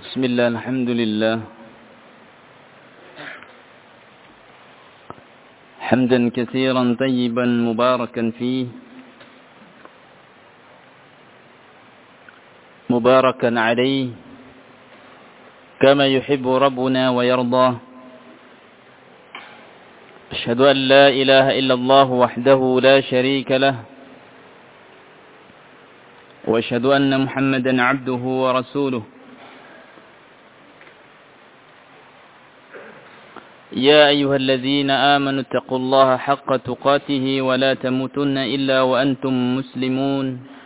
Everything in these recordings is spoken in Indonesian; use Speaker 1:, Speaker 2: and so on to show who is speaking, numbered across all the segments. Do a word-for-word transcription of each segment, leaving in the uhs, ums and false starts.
Speaker 1: بسم الله الحمد لله حمدا كثيرا طيبا مباركا فيه مباركا عليه كما يحب ربنا ويرضى. أشهد أن لا إله إلا الله وحده لا شريك له وأشهد أن محمدا عبده ورسوله. يا أيها الذين آمنوا اتقوا الله حق تقاته ولا تموتن إلا وأنتم مسلمون.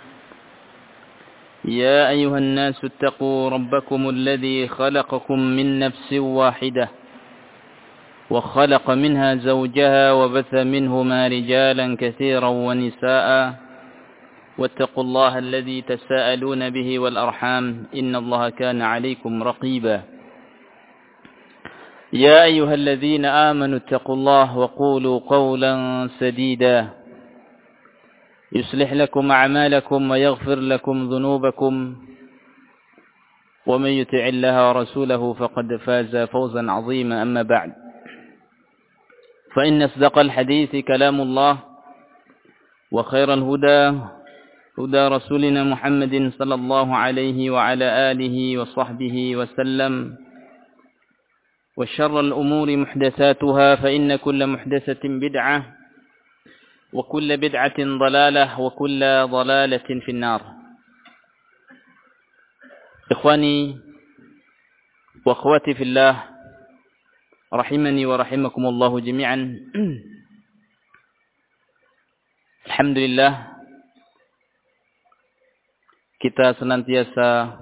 Speaker 1: يا أيها الناس اتقوا ربكم الذي خلقكم من نفس واحدة وخلق منها زوجها وبث منهما رجالا كثيرا ونساء واتقوا الله الذي تساءلون به والأرحام إن الله كان عليكم رقيبا. يا أيها الذين آمنوا اتقوا الله وقولوا قولا سديدا يصلح لكم أعمالكم ويغفر لكم ذنوبكم ومن يطع الله ورسوله فقد فاز فوزا عظيما. أما بعد فإن أصدق الحديث كلام الله وخير الهدى هدى رسولنا محمد صلى الله عليه وعلى آله وصحبه وسلم. وشر الأمور محدثاتها فإن كل محدثة بدعة وكل بدعة ضلالة وكل ضلالة في النار. إخواني وأخواتي في الله رحمني ورحمكم الله جميعا. Alhamdulillah, kita senantiasa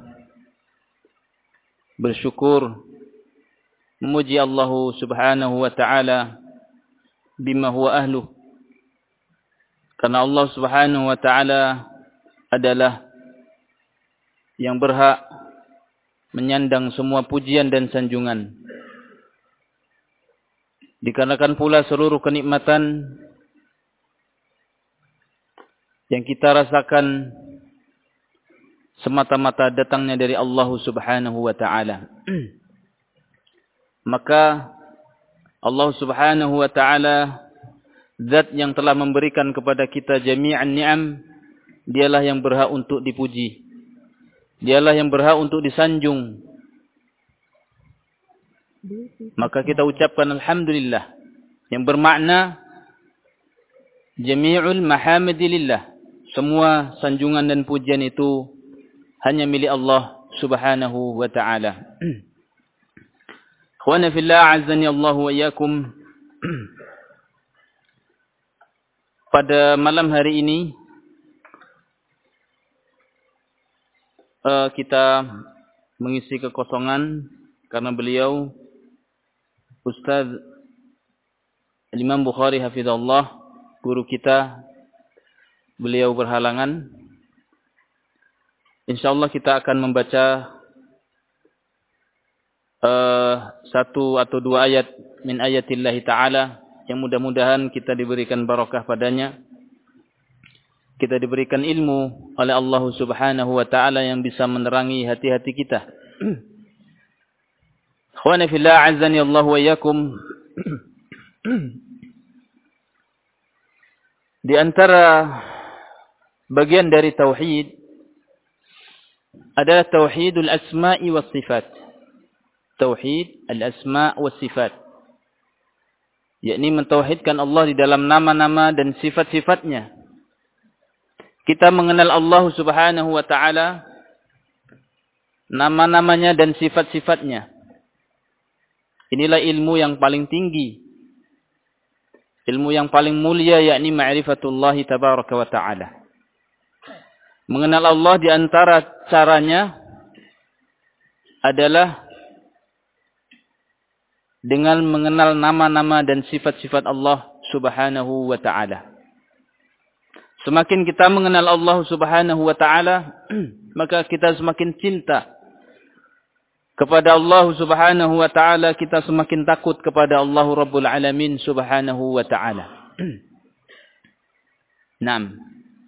Speaker 1: bersyukur memuji Allah Subhanahu wa ta'ala bima huwa ahluh, karena Allah Subhanahu wa ta'ala adalah yang berhak menyandang semua pujian dan sanjungan. Dikarenakan pula seluruh kenikmatan yang kita rasakan semata-mata datangnya dari Allah Subhanahu wa ta'ala. Maka Allah Subhanahu wa ta'ala, zat yang telah memberikan kepada kita jami'an ni'am, dialah yang berhak untuk dipuji, dialah yang berhak untuk disanjung. Maka kita ucapkan alhamdulillah, yang bermakna jami'ul mahamidillah, semua sanjungan dan pujian itu hanya milik Allah Subhanahu wa ta'ala. Ikhwana fillah, azani Allah wa iyyakum. Pada malam hari ini uh, kita mengisi kekosongan karena beliau Ustaz Imam Bukhari hafizahullah, guru kita, beliau berhalangan. Insyaallah kita akan membaca Uh, satu atau dua ayat min ayatillahi ta'ala yang mudah-mudahan kita diberikan barakah padanya, kita diberikan ilmu oleh Allah Subhanahu wa ta'ala yang bisa menerangi hati-hati kita. Ikhwana fillah, azani Allah wa iyyakum. Di antara bagian dari tauhid adalah tauhidul asma'i was sifat. Tauhid al-asma' wa sifat, yakni mentauhidkan Allah di dalam nama-nama dan sifat-sifatnya. Kita mengenal Allah Subhanahu wa ta'ala, nama-namanya dan sifat-sifatnya. Inilah ilmu yang paling tinggi, ilmu yang paling mulia, yakni ma'rifatullah tabaraka wa ta'ala. Mengenal Allah di antara caranya adalah dengan mengenal nama-nama dan sifat-sifat Allah Subhanahu wa ta'ala. Semakin kita mengenal Allah Subhanahu wa ta'ala, maka kita semakin cinta kepada Allah Subhanahu wa ta'ala, kita semakin takut kepada Allah Rabbul Alamin Subhanahu wa ta'ala. Naam.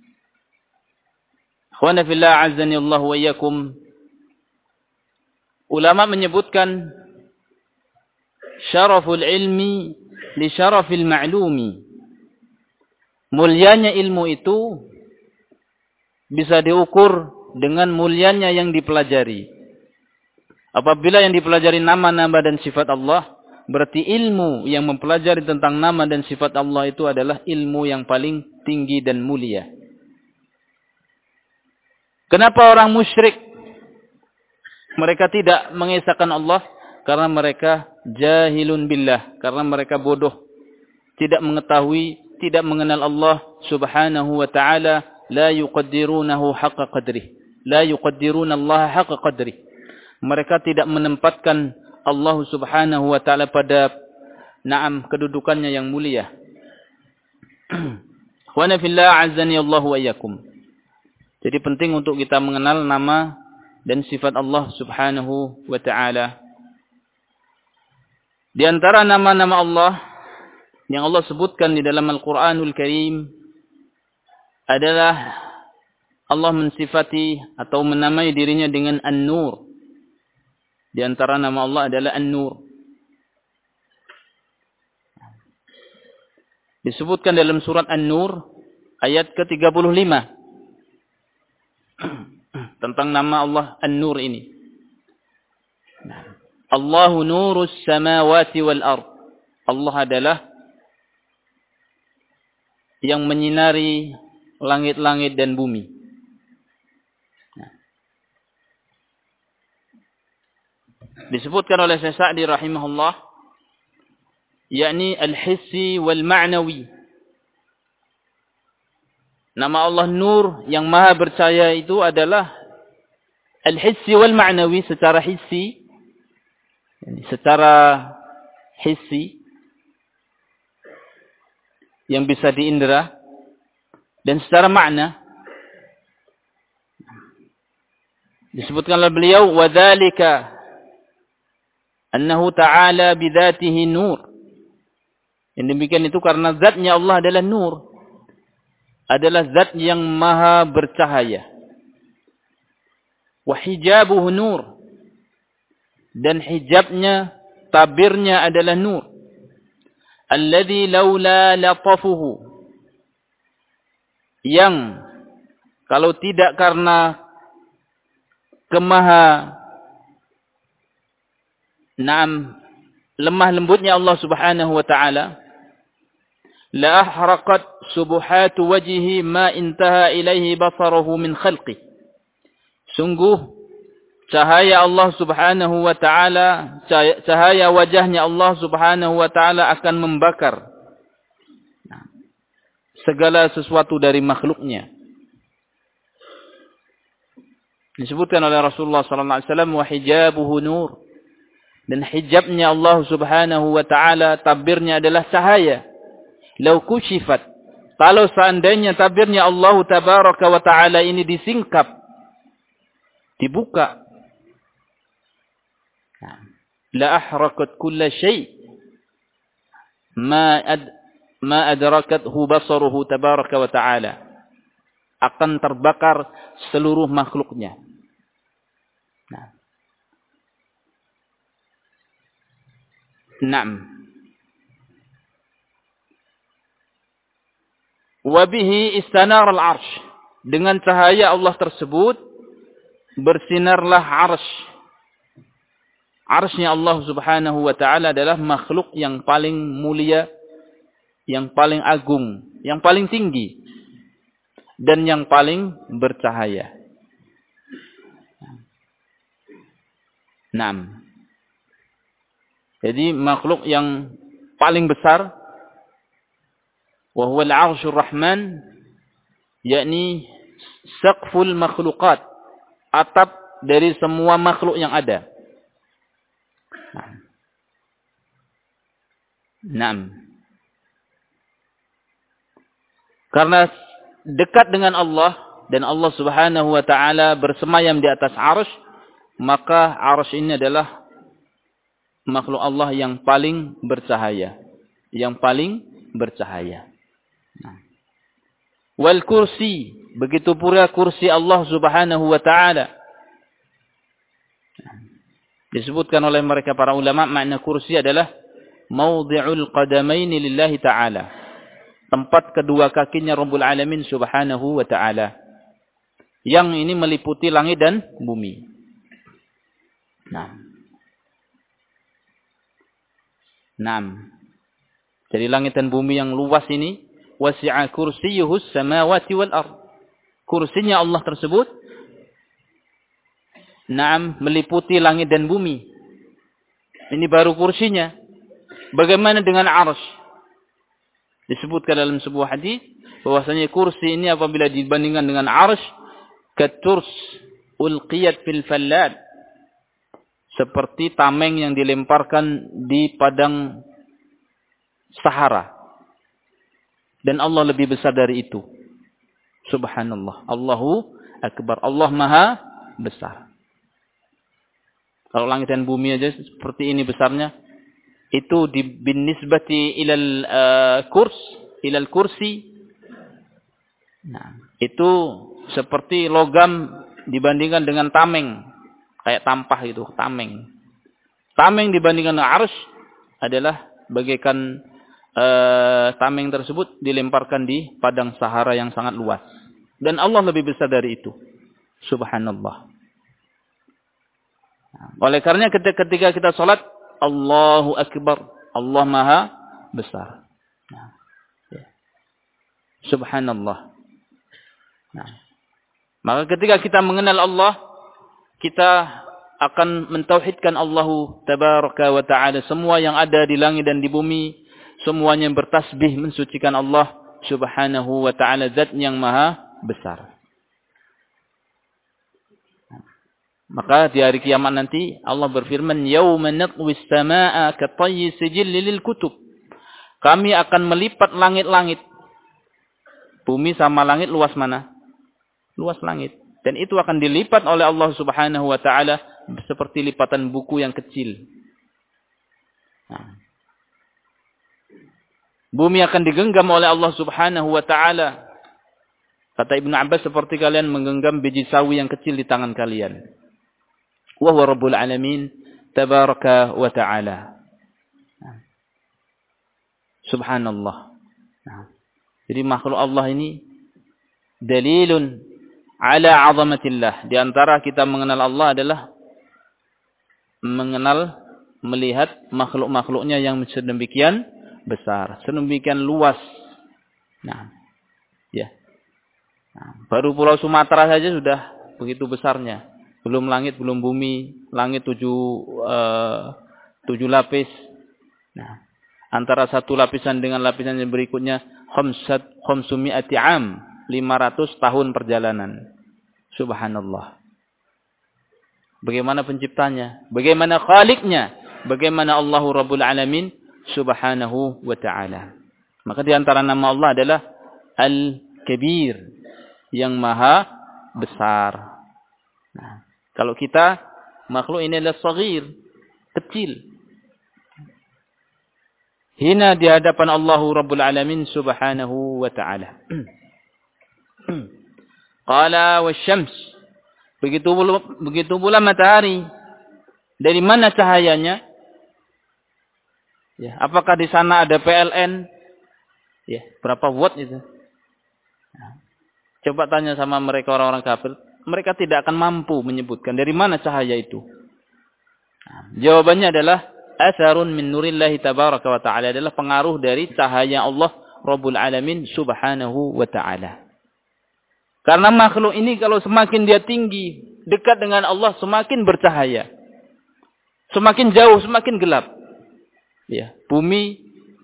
Speaker 1: Ikhwana fillah, azani Allah wa iyyakum. ulama menyebutkan syaraful ilmi li syarafil ma'lumi. Mulianya ilmu itu bisa diukur dengan mulianya yang dipelajari. Apabila yang dipelajari nama-nama dan sifat Allah, berarti ilmu yang mempelajari tentang nama dan sifat Allah itu adalah ilmu yang paling tinggi dan mulia. Kenapa orang musyrik mereka tidak mengesahkan Allah? Karena mereka jahilun billah, karena mereka bodoh, tidak mengetahui, tidak mengenal Allah Subhanahu wa taala, la yuqaddirunahu haqqa qadrih, la yuqaddiruna Allah haqqa qadrih. Mereka tidak menempatkan Allah Subhanahu wa taala pada na'am kedudukannya yang mulia. Wa nafillah azzani Allah wa iyyakum. Jadi penting untuk kita mengenal nama dan sifat Allah Subhanahu wa taala. Di antara nama-nama Allah yang Allah sebutkan di dalam Al-Qur'anul Karim adalah Allah mensifati atau menamai dirinya dengan An-Nur. Di antara nama Allah adalah An-Nur. Disebutkan dalam surat An-Nur ayat ke tiga puluh lima tentang nama Allah An-Nur ini. Allahu nurus samawati wal ard. Allah adalah yang menyinari langit-langit dan bumi. Disebutkan oleh Syekh Sa'di rahimahullah, yakni al-hissi wal ma'nawi. Nama Allah Nur yang maha bercahaya itu adalah al-hissi wal ma'nawi, secara hissi, secara hissi yang bisa diindra, dan secara makna. Disebutkan oleh beliau, wa dzalika annahu ta'ala bidzatihi nur. Yang demikian itu karena zatnya Allah adalah nur, adalah zat yang maha bercahaya. Wa hijabuhu nur, dan hijabnya, tabirnya adalah nur. Alladzi laula latafuhu, yang kalau tidak karena kemaha Naam, lemah lembutnya Allah Subhanahu wa taala, la ahraqat subuhatu wajhi ma intaha ilaihi basaruhu min khalqi. Sungguh cahaya Allah Subhanahu wa taala, cahaya wajahnya Allah Subhanahu wa taala akan membakar segala sesuatu dari makhluknya. Disebutkan oleh Rasulullah sallallahu alaihi wasallam, wa hijabuhu nur. Dan hijabnya Allah Subhanahu wa taala, tabirnya adalah cahaya. Lau kushifat, kalau seandainya tabirnya Allah tabaraka wa taala ini disingkap, dibuka, la ahraqat kulla syai' ma ad ma adrakathu basaruhu tabaraka wa taala, akan terbakar seluruh makhluknya. Nah. Naam. Wa bihi istanar al-'arsy. Dengan cahaya Allah tersebut bersinarlah 'arsy. 'Arsy-Nya Allah Subhanahu wa taala adalah makhluk yang paling mulia, yang paling agung, yang paling tinggi, dan yang paling bercahaya. Naam. Jadi makhluk yang paling besar, wa huwa al-'arsyur rahman, yakni saqful makhluqat, atap dari semua makhluk yang ada. Naam. Karena dekat dengan Allah dan Allah Subhanahu wa taala bersemayam di atas 'arsy, maka 'arsy ini adalah makhluk Allah yang paling bercahaya, yang paling bercahaya. Nah. Wal kursi, begitu pula kursi Allah Subhanahu wa taala. Disebutkan oleh mereka para ulama, makna kursi adalah maudhi'ul qadamaini lillahi ta'ala. Tempat kedua kakinya Rabbul Alamin subhanahu wa ta'ala. Yang ini meliputi langit dan bumi. Nah. Nah. Jadi langit dan bumi yang luas ini, wasi'a kursiyyuhus samawati wal ard. Kursinya Allah tersebut, naam, meliputi langit dan bumi. Ini baru kursinya. Bagaimana dengan arsy? Disebutkan dalam sebuah hadis bahwasanya kursi ini apabila dibandingkan dengan arsy, katurs ulqiyat fil fallad. Seperti tameng yang dilemparkan di padang Sahara. Dan Allah lebih besar dari itu. Subhanallah. Allahu Akbar. Allah Maha besar. Kalau langit dan bumi aja seperti ini besarnya, itu di binisbati ilal uh, kurs, ilal kursi. Nah, itu seperti logam dibandingkan dengan tameng. Kayak tampah itu, tameng. Tameng dibandingkan dengan arsy adalah bagaikan uh, tameng tersebut dilemparkan di padang Sahara yang sangat luas. Dan Allah lebih besar dari itu. Subhanallah. Oleh karenanya ketika, ketika kita sholat, Allahu Akbar, Allah Maha besar. Nah, ya. Subhanallah. Nah, maka ketika kita mengenal Allah, kita akan mentauhidkan Allahu Tabaraka wa Ta'ala. Semua yang ada di langit dan di bumi, semuanya bertasbih mensucikan Allah Subhanahu wa Ta'ala, zat yang Maha besar. Maka di hari kiamat nanti Allah berfirman, "Yauma natwis samaa'a katayyi sijilli lil kutub." Kami akan melipat langit-langit. Bumi sama langit luas mana? Luas langit. Dan itu akan dilipat oleh Allah Subhanahu wa Ta'ala seperti lipatan buku yang kecil. Nah. Bumi akan digenggam oleh Allah Subhanahu wa Ta'ala. Kata Ibnu Abbas, seperti kalian menggenggam biji sawi yang kecil di tangan kalian. Wa huwa Rabbul Alamin Tabaraka wa Ta'ala. Subhanallah. Nah. Jadi makhluk Allah ini dalilun ala azamatillah. Di antara kita mengenal Allah adalah mengenal, melihat makhluk-makhluknya yang sedemikian besar, sedemikian luas. Nah, ya. Nah, baru Pulau Sumatera saja sudah begitu besarnya. Belum langit, belum bumi. Langit tujuh, uh, tujuh lapis. Nah, antara satu lapisan dengan lapisan yang berikutnya, khamsat khamsumi'ati am, lima ratus tahun perjalanan. Subhanallah. Bagaimana penciptanya? Bagaimana khaliqnya? Bagaimana Allahu Rabbul Alamin Subhanahu wa Ta'ala. Maka di antara nama Allah adalah Al-Kabir, yang Maha besar. Nah, kalau kita, makhluk ini adalah saghir, kecil. Hina di hadapan Allahu Rabbul Alamin Subhanahu wa Ta'ala. Qala wasyams. Begitu pula, begitu pula matahari. Dari mana cahayanya? Ya, apakah di sana ada P L N? Ya, berapa watt itu? Nah, coba tanya sama mereka orang-orang kafir. Mereka tidak akan mampu menyebutkan dari mana cahaya itu. Nah, jawabannya adalah asarun min nurillahi tabaraka wa ta'ala, adalah pengaruh dari cahaya Allah Rabbul Alamin Subhanahu wa Ta'ala. Karena makhluk ini kalau semakin dia tinggi, dekat dengan Allah, semakin bercahaya. Semakin jauh, semakin gelap. Ya, bumi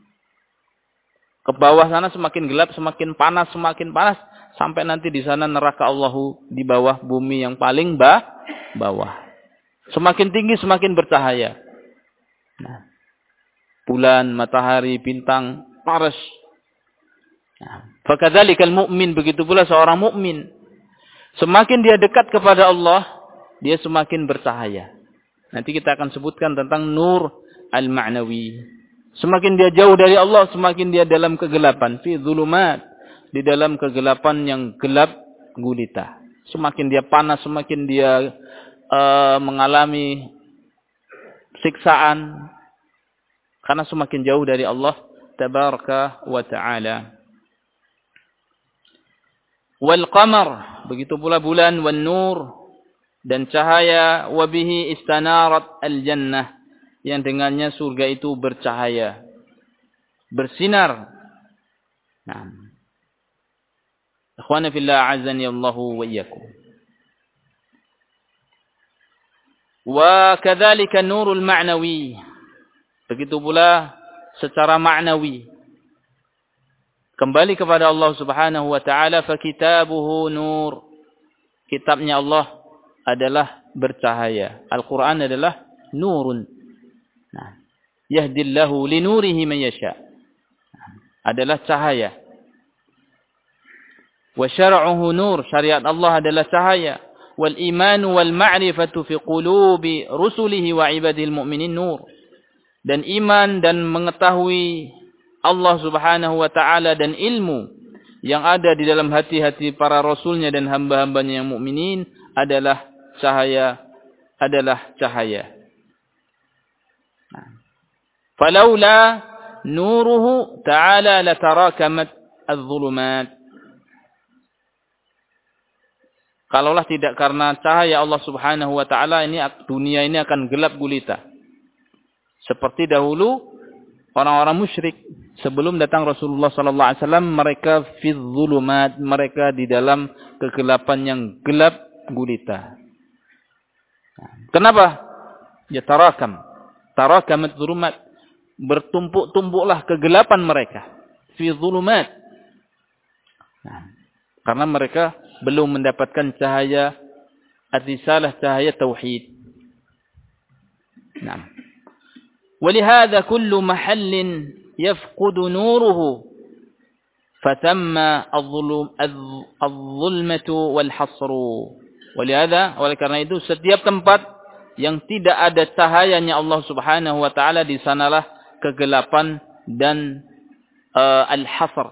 Speaker 1: ke bawah sana semakin gelap, semakin panas, semakin panas. Sampai nanti di sana neraka Allahu di bawah bumi yang paling bah, bawah. Semakin tinggi semakin bercahaya. Nah, bulan, matahari, bintang, arsy. Nah, fakadzalikal mu'min, begitu pula seorang mukmin. Semakin dia dekat kepada Allah, dia semakin bercahaya. Nanti kita akan sebutkan tentang nur al-ma'nawi. Semakin dia jauh dari Allah, semakin dia dalam kegelapan, fi dzulumat, di dalam kegelapan yang gelap gulita. Semakin dia panas, semakin dia uh, mengalami siksaan karena semakin jauh dari Allah tabaraka wa ta'ala. Wal qamar, begitu pula bulan, wan nur, dan cahaya, wa bihi istanarat al jannah, yang dengannya surga itu bercahaya, bersinar. Nah, ikhwana fillah azani Allahu wa iyyakum. Wa kadzalika nurul ma'nawi, begitu pula secara ma'nawi. Kembali kepada Allah Subhanahu wa taala, fa kitabuhu nur. Kitabnya Allah adalah bercahaya. Al-Qur'an adalah nurun. Nah, yahdillahu li nurihi man yasha. Adalah cahaya. Wa syar'uhu nur, syariat Allah adalah cahaya. Wal iman wal ma'rifatu fi qulubi rusulihi wa ibadil mu'minin nur. Dan iman dan mengetahui Allah Subhanahu wa ta'ala dan ilmu yang ada di dalam hati-hati para rasulnya dan hamba-hambanya yang mukminin adalah cahaya, adalah cahaya. Falaula nuruhu ta'ala latarakamat adh-dhulumat. Kalaulah tidak karena cahaya Allah Subhanahu wa ta'ala, ini dunia ini akan gelap gulita. Seperti dahulu orang-orang musyrik sebelum datang Rasulullah sallallahu alaihi wasallam, mereka fi dzulumat, mereka di dalam kegelapan yang gelap gulita. Kenapa? Ya tarakam. Tarakamat dzulumat, bertumpuk-tumpuklah kegelapan mereka fi dzulumat. Nah, karena mereka belum mendapatkan cahaya ar-risalah, cahaya tauhid. Nah, ولهذا كل محل يفقد نوره فتم الظلم الظلمة والحصر. ولهذا, oleh karena itu setiap tempat yang tidak ada cahayanya Allah Subhanahu wa taala, di sanalah kegelapan dan uh, al-hasr.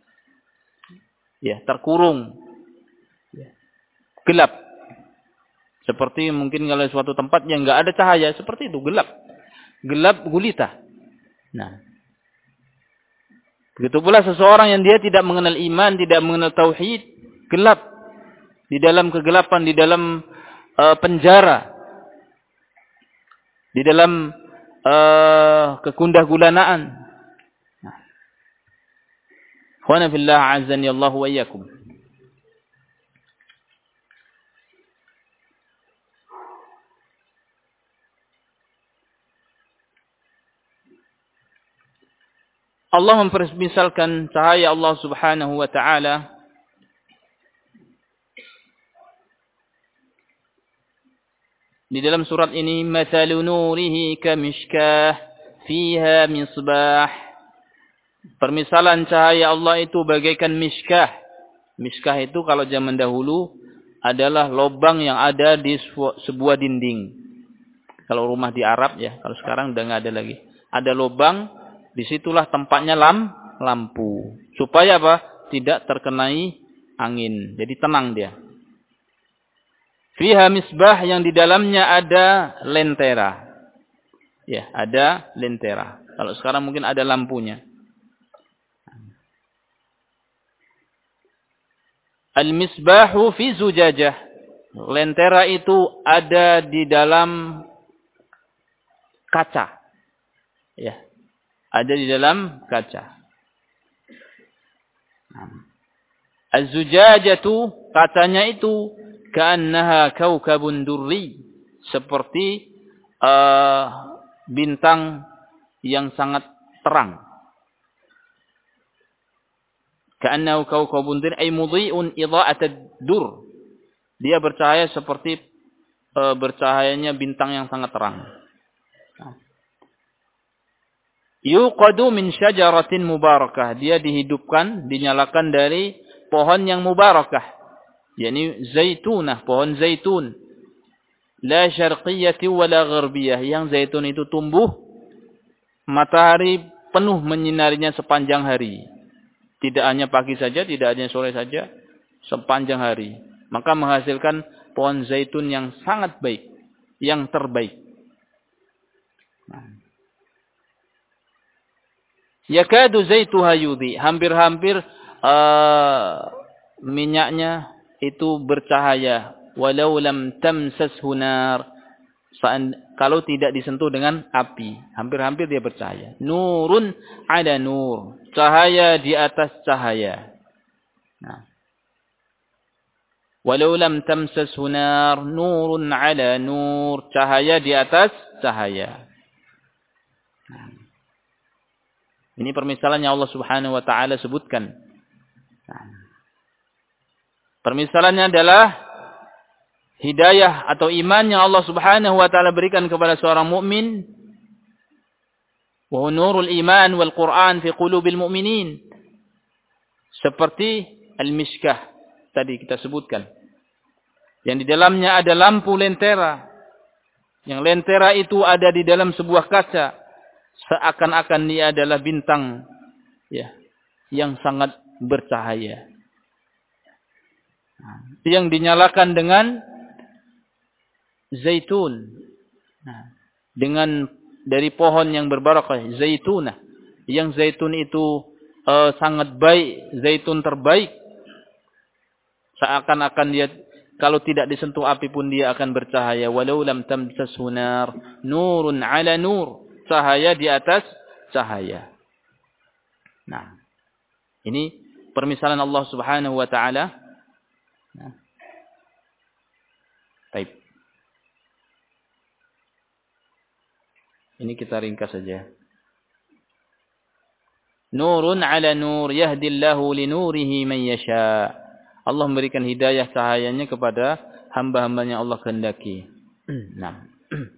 Speaker 1: Ya, terkurung. Ya. Gelap. Seperti mungkin kalau suatu tempat yang enggak ada cahaya, seperti itu, gelap. Gelap gulita. Nah, begitu pula seseorang yang dia tidak mengenal iman, tidak mengenal tauhid, gelap di dalam kegelapan, di dalam uh, penjara, di dalam uh, kekundah gulanaan. Nah. Khwana fillah azani Allah wa iyyakum. Allah mempermisalkan cahaya Allah Subhanahu wa taala di dalam surat ini, mathalu nurihi kamishkah fiha misbah. Permisalan cahaya Allah itu bagaikan miskah. Miskah itu kalau zaman dahulu adalah lubang yang ada di sebuah dinding. Kalau rumah di Arab ya, kalau sekarang udah enggak ada lagi. Ada lubang, disitulah tempatnya lam, lampu. Supaya apa? Tidak terkenai angin. Jadi tenang dia. Fiha misbah, yang di dalamnya ada lentera. Ya, ada lentera. Kalau sekarang mungkin ada lampunya. Al-misbahu fi zujajah. Lentera itu ada di dalam kaca. Ya. Ada di dalam kaca. Az-zujajatu, kacanya itu ka'annaha kaukabun durri, seperti uh, bintang yang sangat terang. Ka'annahu kaukabun durri ay mudhi'un idha'atad dur. Dia bercahaya seperti uh, bercahayanya bintang yang sangat terang. Yuqadu min syajaratin mubarakah. Dia dihidupkan, dinyalakan dari pohon yang mubarakah. yakni zaitunah, pohon zaitun. La syarqiyyati wala gharbiyah. Yang zaitun itu tumbuh, matahari penuh menyinarinya sepanjang hari. Tidak hanya pagi saja, tidak hanya sore saja, sepanjang hari. Maka menghasilkan pohon zaitun yang sangat baik, yang terbaik. Yakadu zaituha yudhi. Hampir-hampir uh, minyaknya itu bercahaya. Walau lam tamsashu nar. Kalau tidak disentuh dengan api. Hampir-hampir dia bercahaya. Nurun ada nur. Cahaya di atas cahaya. Nah. Walau lam tamsashu nar. Nurun ala nur. Cahaya di atas cahaya. Nah. Ini permisalan yang Allah Subhanahu wa taala sebutkan. Nah. Permisalannya adalah hidayah atau iman yang Allah Subhanahu wa taala berikan kepada seorang mukmin. Wa nurul iman wal Qur'an fi qulubil mu'minin. Seperti al-miskah tadi kita sebutkan. Yang di dalamnya ada lampu lentera. Yang lentera itu ada di dalam sebuah kaca. Seakan-akan dia adalah bintang ya, yang sangat bercahaya. Yang dinyalakan dengan zaitun. Nah, dengan dari pohon yang berbarakah, zaitunah. Yang zaitun itu uh, sangat baik, zaitun terbaik. Seakan-akan dia kalau tidak disentuh api pun dia akan bercahaya. Walau lam tamsashu nar, nurun ala nur. Cahaya di atas cahaya. Nah, ini permisalan Allah Subhanahu wa taala. Nah. Baik. Ini kita ringkas saja. Nurun ala nur yahdillahu li nurihi man yasha. Allah memberikan hidayah cahayanya kepada hamba-hambanya Allah kehendaki. Nah.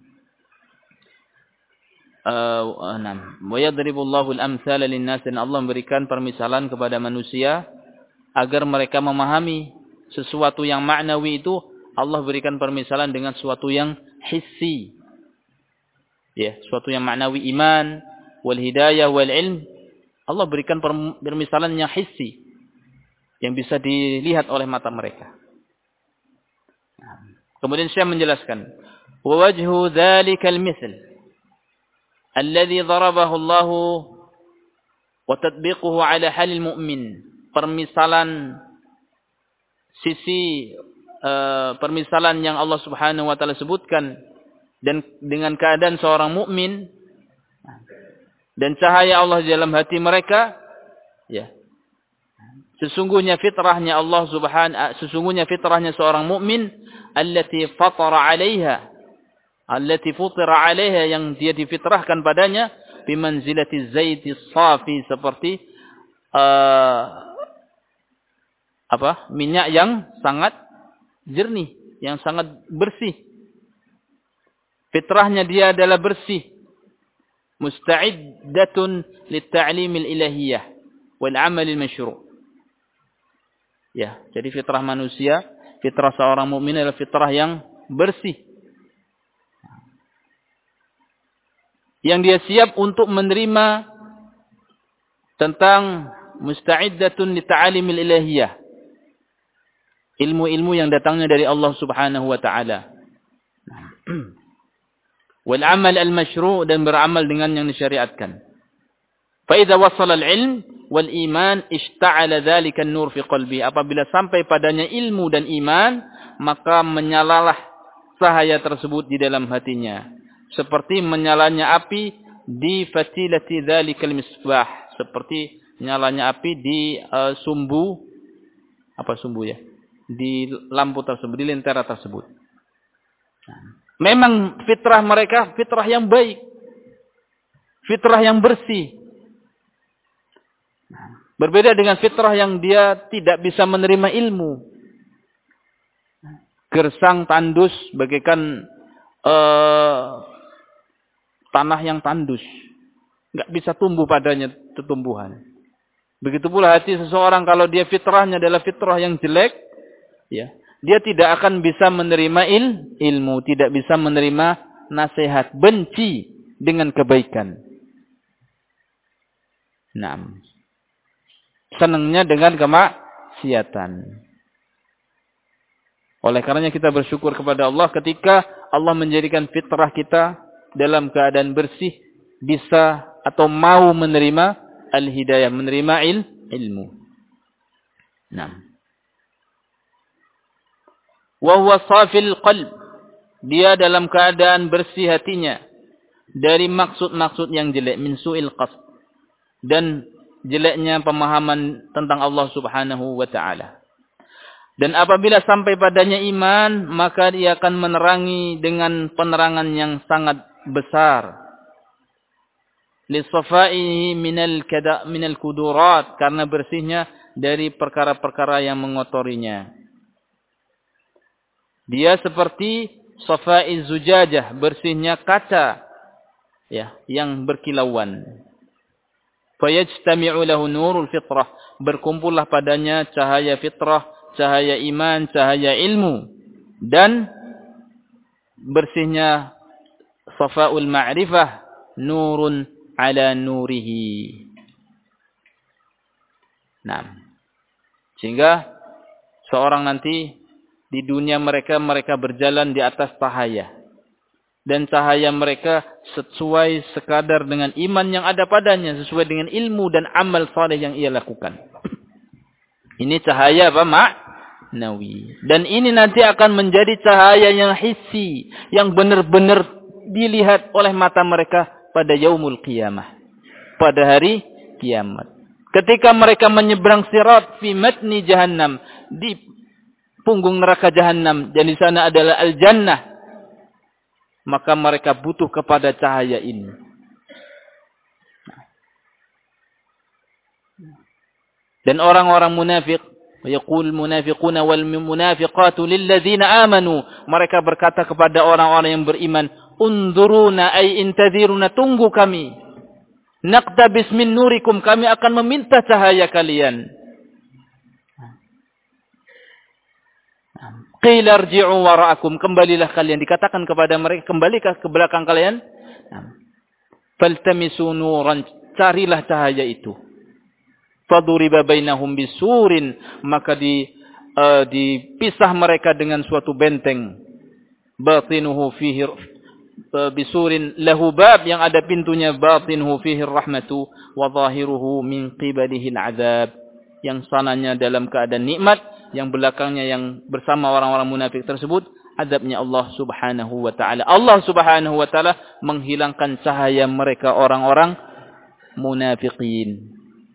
Speaker 1: Uh, enam. Wa yadribullahu al-amthala lin-nas, dan Allah memberikan permisalan kepada manusia agar mereka memahami sesuatu yang maknawi itu. Allah berikan permisalan dengan sesuatu yang hissi. Ya, sesuatu yang maknawi, iman wal hidayah wal ilm. Allah berikan permisalan yang hissi yang bisa dilihat oleh mata mereka. Kemudian saya menjelaskan, wa wajhu dzalikal mithl alladhi darabahu Allah wa tatbiquhu ala halil mu'min. Permisalan sisi uh, permisalan yang Allah Subhanahu wa taala sebutkan dan dengan keadaan seorang mukmin dan cahaya Allah di dalam hati mereka, ya. Sesungguhnya fitrahnya Allah Subhanahu sesungguhnya fitrahnya seorang mukmin allati fatara 'alaiha allati futira 'alaiha, yang dia difitrahkan padanya, bimanzilati zaiti safi, seperti uh, apa? minyak yang sangat jernih, yang sangat bersih. Fitrahnya dia adalah bersih. Musta'iddatun lit-ta'limil ilahiyah wal 'amalil masyru'. Ya, jadi fitrah manusia, fitrah seorang mukmin adalah fitrah yang bersih. Yang dia siap untuk menerima tentang musta'iddatun li ta'alimil ilahiyah. Ilmu-ilmu yang datangnya dari Allah Subhanahu wa taala. Wal amal al-masyru', dan beramal dengan yang disyariatkan. Fa idza wasala al-ilm wal iman ishta'ala dzalika an-nur fi qalbi. Apabila sampai padanya ilmu dan iman, maka menyalalah cahaya tersebut di dalam hatinya. Seperti menyalanya api di fatilati dzalikal misbah, seperti nyalanya api di uh, sumbu apa sumbu ya, di lampu tersebut, di lentera tersebut. Memang fitrah mereka fitrah yang baik, fitrah yang bersih. Berbeda dengan fitrah yang dia tidak bisa menerima ilmu, gersang, tandus, bagaikan uh, tanah yang tandus, nggak bisa tumbuh padanya tumbuhan. Begitu pula hati seseorang kalau dia fitrahnya adalah fitrah yang jelek, ya, dia tidak akan bisa menerima il, ilmu, tidak bisa menerima nasihat, benci dengan kebaikan. Nah, senangnya dengan kemaksiatan. Oleh karenanya kita bersyukur kepada Allah ketika Allah menjadikan fitrah kita dalam keadaan bersih bisa atau mau menerima al-hidayah, menerima il, ilmu. Nah. Wa huwa safil qalb. Dia dalam keadaan bersih hatinya dari maksud-maksud yang jelek, min su'il qasd, dan jeleknya pemahaman tentang Allah Subhanahu wa taala. Dan apabila sampai padanya iman, maka dia akan menerangi dengan penerangan yang sangat besar. Lisafaihi minal kada minal kudurat, karena bersihnya dari perkara-perkara yang mengotorinya. Dia seperti safaiz zujajah, bersihnya kaca ya yang berkilauan. Fayajtami'u lahu nurul fitrah, berkumpullah padanya cahaya fitrah, cahaya iman, cahaya ilmu, dan bersihnya safaul ma'rifah, nurun ala nurihi. Nah, sehingga seorang nanti di dunia mereka mereka berjalan di atas cahaya, dan cahaya mereka sesuai sekadar dengan iman yang ada padanya, sesuai dengan ilmu dan amal saleh yang ia lakukan. Ini cahaya apa? Ma'nawi. Dan ini nanti akan menjadi cahaya yang hissi, yang benar-benar dilihat oleh mata mereka pada yaumul qiyamah, pada hari kiamat. Ketika mereka menyeberang sirat fi matni jahannam, di punggung neraka jahannam, dan di sana adalah al-jannah, maka mereka butuh kepada cahaya ini. Dan orang-orang munafik, yaqul munafiquna wal munafiqatu lil ladzina amanu, mereka berkata kepada orang-orang yang beriman, unzuruna ay intadhiruna, tunggu kami. Naqtabis min nurikum, kami akan meminta cahaya kalian. Qila irji'u wara'akum, kembalilah kalian, dikatakan kepada mereka, kembalikah ke belakang kalian. Faltamisu nuran, carilah cahaya itu. Faduriba bainahum bisurin, maka di uh, dipisah mereka dengan suatu benteng. Batinuhu fihi uh, bisurin lahu bab, yang ada pintunya, batinuhu fihi rahmatu wa zahiruhu min qibalihi al'adzab, yang sananya dalam keadaan nikmat, yang belakangnya yang bersama orang-orang munafik tersebut azabnya Allah Subhanahu wa taala. Allah Subhanahu wa taala menghilangkan cahaya mereka orang-orang munafikin.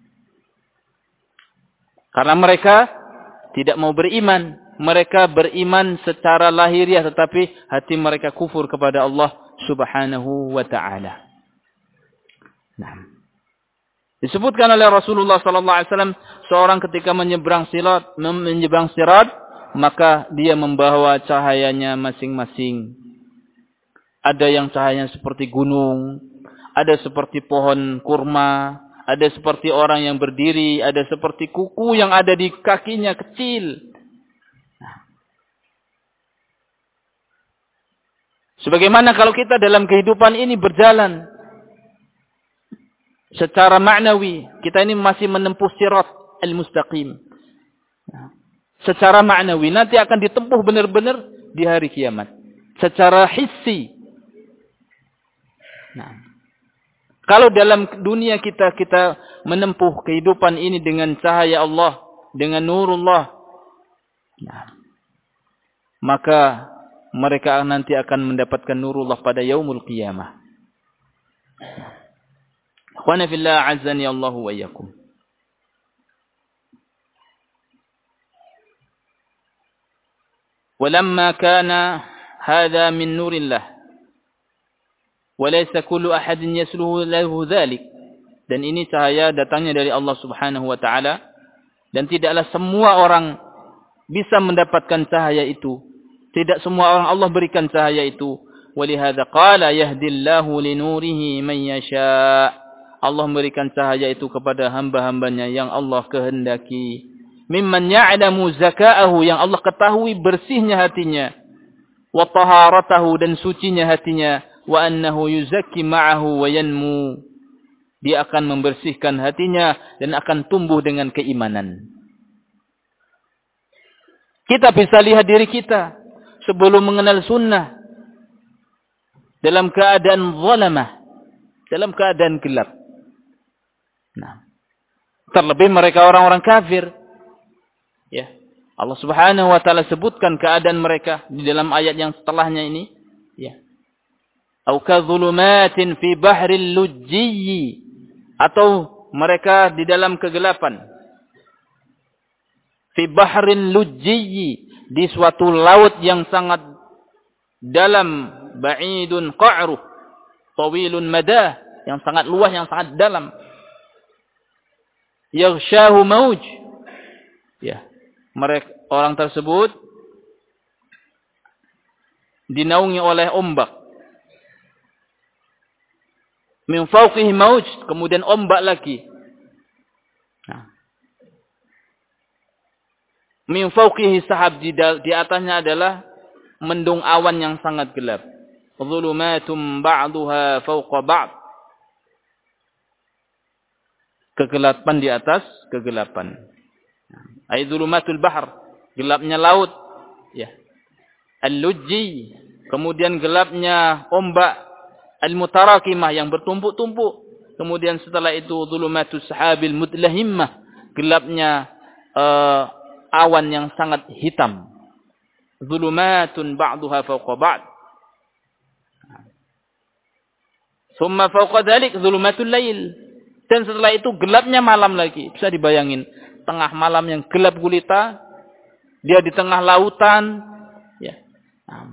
Speaker 1: Karena mereka tidak mau beriman. Mereka beriman secara lahiriah, tetapi hati mereka kufur kepada Allah Subhanahu wa ta'ala. Nah, disebutkan oleh Rasulullah sallallahu alaihi wasallam, seorang ketika menyeberang sirat, menyeberang sirat, maka dia membawa cahayanya masing-masing. Ada yang cahayanya seperti gunung, ada seperti pohon kurma, ada seperti orang yang berdiri, ada seperti kuku yang ada di kakinya kecil. Sebagaimana kalau kita dalam kehidupan ini berjalan secara maknawi, kita ini masih menempuh sirat al-mustaqim. Secara maknawi nanti akan ditempuh benar-benar di hari kiamat. Secara hissi. Nah, kalau dalam dunia kita kita menempuh kehidupan ini dengan cahaya Allah, dengan nurullah, nah, maka mereka nanti akan mendapatkan nurullah pada yaumul qiyamah. Akhwana fillah, azzani Allahu wa iyyakum. Walamma kana hadha min nurillah, walaysa kullu ahadin yasluhu lahu dhalik. Dan ini cahaya datangnya dari Allah Subhanahu wa taala, dan tidaklah semua orang bisa mendapatkan cahaya itu. Tidak semua orang Allah berikan cahaya itu. Walihada qala yahdillahu linurihi man yasha. Allah memberikan cahaya itu kepada hamba-hambanya yang Allah kehendaki. Mimman ya'lamu zaka'ahu, yang Allah ketahui bersihnya hatinya. Wa taharatahu, dan sucinya hatinya. Wa annahu yuzakki ma'ahu wa yanmu. Dia akan membersihkan hatinya dan akan tumbuh dengan keimanan. Kita bisa lihat diri kita sebelum mengenal sunnah, dalam keadaan zalamah, dalam keadaan gelap. Nah, terlebih mereka orang-orang kafir. Ya. Allah Subhanahu wa taala sebutkan keadaan mereka di dalam ayat yang setelahnya ini, ya. Au kadzulumatin fi bahril lujji, atau mereka di dalam kegelapan. Fi bahril lujji, di suatu laut yang sangat dalam, ba'idun qa'ruh, tawilun madah, yang sangat luas, yang sangat dalam. Yaghshahu mauj. Ya, mereka orang tersebut dinaungi oleh ombak. Min fawqihi mauj, kemudian ombak lagi. Nah. Min fawqihi sahab, di, di atasnya adalah mendung awan yang sangat gelap. Dhulumatum ba'duha fawqa ba'd. Kegelapan di atas kegelapan. Ay dhulumatul bahr, gelapnya laut. Ya. Al-lujji, kemudian gelapnya ombak. Al-mutarakimah, yang bertumpuk-tumpuk. Kemudian setelah itu dhulumatus sahabil mudlahimmah, gelapnya uh, awan yang sangat hitam. Dhulumatun ba'duha fawqa ba'd. Summa fawqa dhalik dhulumatul lail. Dan setelah itu gelapnya malam lagi. Bisa dibayangin, tengah malam yang gelap gulita, dia di tengah lautan, ya. Nah,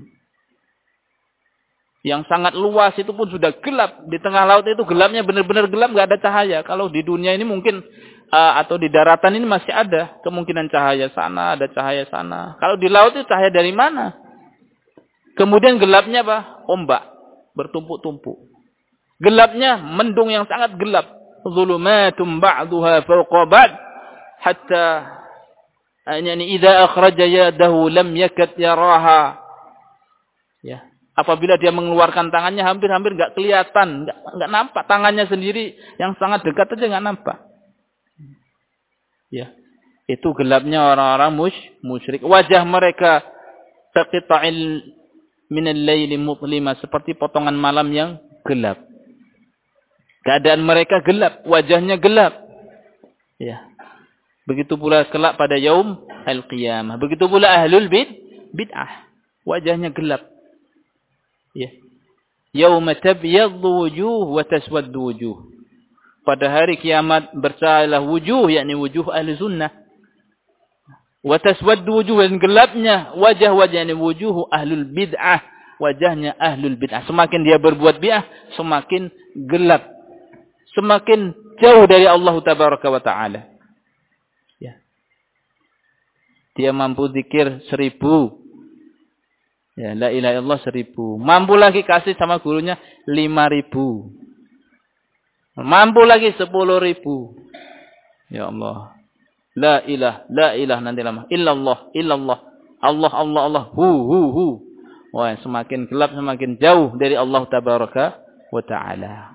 Speaker 1: yang sangat luas itu pun sudah gelap. Di tengah laut itu gelapnya benar-benar gelap, nggak ada cahaya. Kalau di dunia ini mungkin uh, atau di daratan ini masih ada kemungkinan cahaya sana, ada cahaya sana. Kalau di laut itu cahaya dari mana? Kemudian gelapnya apa? Ombak bertumpuk-tumpuk. Gelapnya mendung yang sangat gelap. Dhulumatum ba'duha fawqa ba'd hatta yani idza akhraja yadahu lam yakad yaraha. Ya, apabila dia mengeluarkan tangannya hampir-hampir enggak kelihatan, enggak enggak nampak tangannya sendiri yang sangat dekat aja enggak nampak. Ya. Itu gelapnya orang-orang musyrik, musyrik. Wajah mereka taqita'il minal laili mutlima, seperti potongan malam yang gelap. Keadaan mereka gelap, wajahnya gelap. Ya. Begitu pula kelak pada yaum al-qiyamah. Begitu pula ahlul bid bid'ah, wajahnya gelap. Ya. Yauma tabyaddu wujuh wa taswaddu wujuh. Pada hari kiamat bercahayalah wujuh, yakni wujuh ahli sunnah. Wa taswaddu wujuh, dan gelapnya wajah-wajah, yakni wujuh ahlul bid'ah, wajahnya ahlul bid'ah. Semakin dia berbuat bid'ah, semakin gelap. Semakin jauh dari Allah Tabaraka wa Ta'ala. Ya. Dia mampu zikir seribu. Ya, la ilaha illallah seribu. Mampu lagi kasih sama gurunya lima ribu. Mampu lagi sepuluh ribu. Ya Allah. La ilah, la ilah nanti lama. Illallah, illallah. Allah, Allah, Allah. Hu, hu, hu. Wah, semakin gelap, semakin jauh dari Allah Tabaraka wa Ta'ala.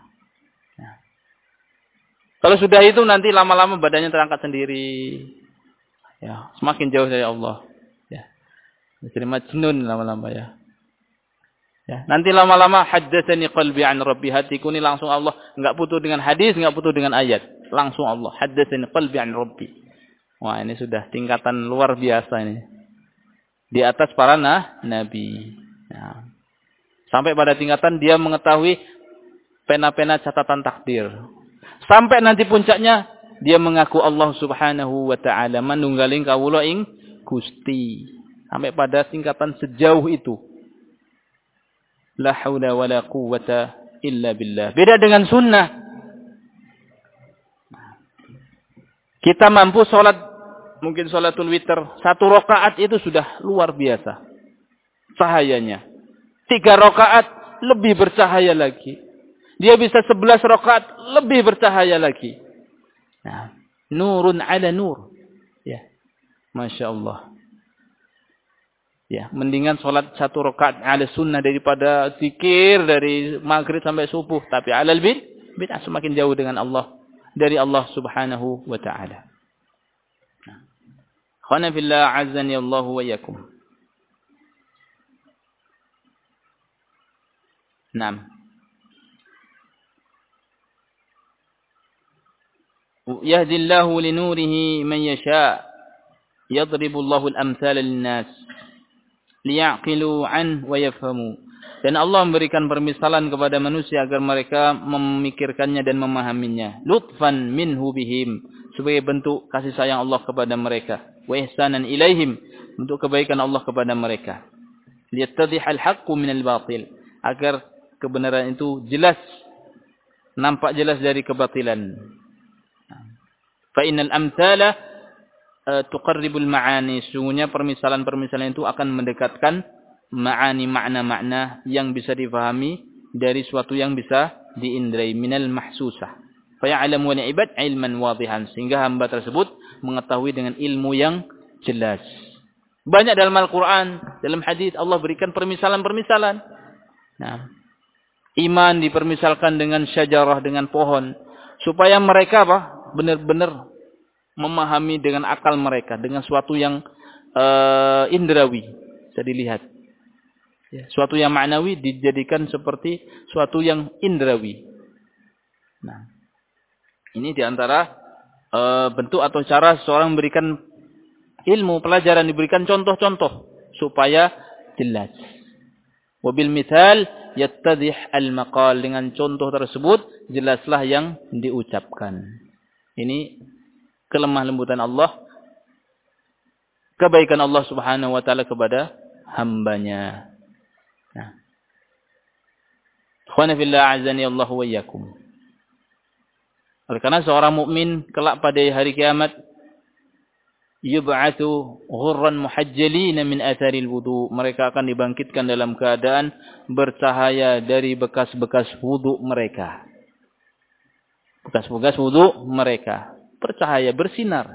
Speaker 1: Kalau sudah itu nanti lama-lama badannya terangkat sendiri. Ya, semakin jauh dari Allah. Ya. Jadi majnun lama-lama ya. Ya, nanti lama-lama haddatsani qalbi an rabbi, hatiku ini langsung Allah, enggak butuh dengan hadis, enggak butuh dengan ayat. Langsung Allah, haddatsani qalbi an rabbi. Wah, ini sudah tingkatan luar biasa ini. Di atas para nah, nabi. Ya. Sampai pada tingkatan dia mengetahui pena-pena catatan takdir. Sampai nanti puncaknya dia mengaku Allah Subhanahu wa Ta'ala manunggaling kawula ing Gusti. Sampai pada tingkatan sejauh itu. La haula wala quwwata illa billah. Beda dengan sunnah. Kita mampu sholat, mungkin sholatul witir, satu rakaat itu sudah luar biasa cahayanya. Tiga rakaat lebih bercahaya lagi. Dia bisa sebelas rakaat lebih bercahaya lagi. Nah, nurun ala nur. Ya. Masya Allah. Ya, mendingan sholat satu rakaat ala sunnah daripada zikir dari maghrib sampai subuh. Tapi alal bid, bid'ah, semakin jauh dengan Allah, dari Allah Subhanahu wa Ta'ala. Khana fillah azzani Allah wa yakum. Naam. Yahdillahu linurihi man yasha. Yadribullahu al-amthala lin-nas liyaqilu an wa yafhamu. Dan Allah memberikan permisalan kepada manusia agar mereka memikirkannya dan memahaminya. Lutfan minhu bihim, sebagai bentuk kasih sayang Allah kepada mereka. Wa ihsanan ilaihim, untuk kebaikan Allah kepada mereka. Liyattadhihal haqqu minal batil, agar kebenaran itu jelas, nampak jelas dari kebatilan. Fa innal amthala tuqarribul ma'ani, sungguhnya permisalan-permisalan itu akan mendekatkan ma'ani, makna-makna yang bisa difahami dari suatu yang bisa diindrai, minal mahsusah. Fa ya'lamu wal ibad ilman wadihan, sehingga hamba tersebut mengetahui dengan ilmu yang jelas. Banyak dalam Al-Qur'an, dalam hadis Allah berikan permisalan-permisalan. Nah, iman dipermisalkan dengan syajarah, dengan pohon, supaya mereka apa? Benar-benar memahami dengan akal mereka, dengan suatu yang uh, indrawi, bisa dilihat. Ya, suatu yang maknawi dijadikan seperti suatu yang indrawi. Nah, ini diantara uh, bentuk atau cara seorang memberikan ilmu, pelajaran, diberikan contoh-contoh supaya jelas. Wabil mithal yattadih al-maqal, dengan contoh tersebut jelaslah yang diucapkan. Ini kelemah lembutan Allah, kebaikan Allah Subhanahu wa taala kepada hambanya. Nah. Ikhwana fillah azani Allah wa iyyakum. Oleh karena seorang mukmin kelak pada hari kiamat yub'atsu ghurran muhajjalin min atharil wudu, mereka akan dibangkitkan dalam keadaan bercahaya dari bekas-bekas wudu mereka. Bekas-bekas wudu mereka bercahaya, bersinar.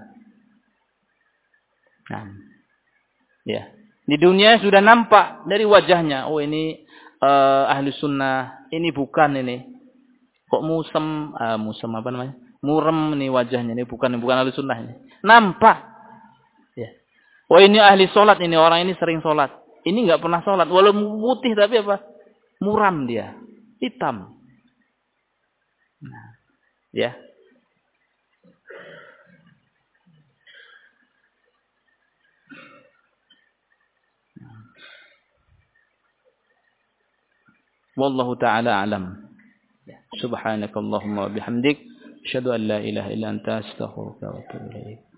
Speaker 1: Nah, ya. Di dunia sudah nampak dari wajahnya, oh ini uh, ahli sunnah, ini bukan ini. Kok musem, uh, musem apa namanya? Murem ini wajahnya, ini bukan bukan ahli sunnah ini. Nampak. Ya. Oh ini ahli solat, ini orang ini sering solat. Ini enggak pernah solat, walaupun putih tapi apa? Muram dia, hitam. Nah, ya. Wallahu ta'ala alam. Subhanakallahumma wa bihamdik, asyhadu an la ilaha illa anta, astaghfiruka wa atubu ilaik.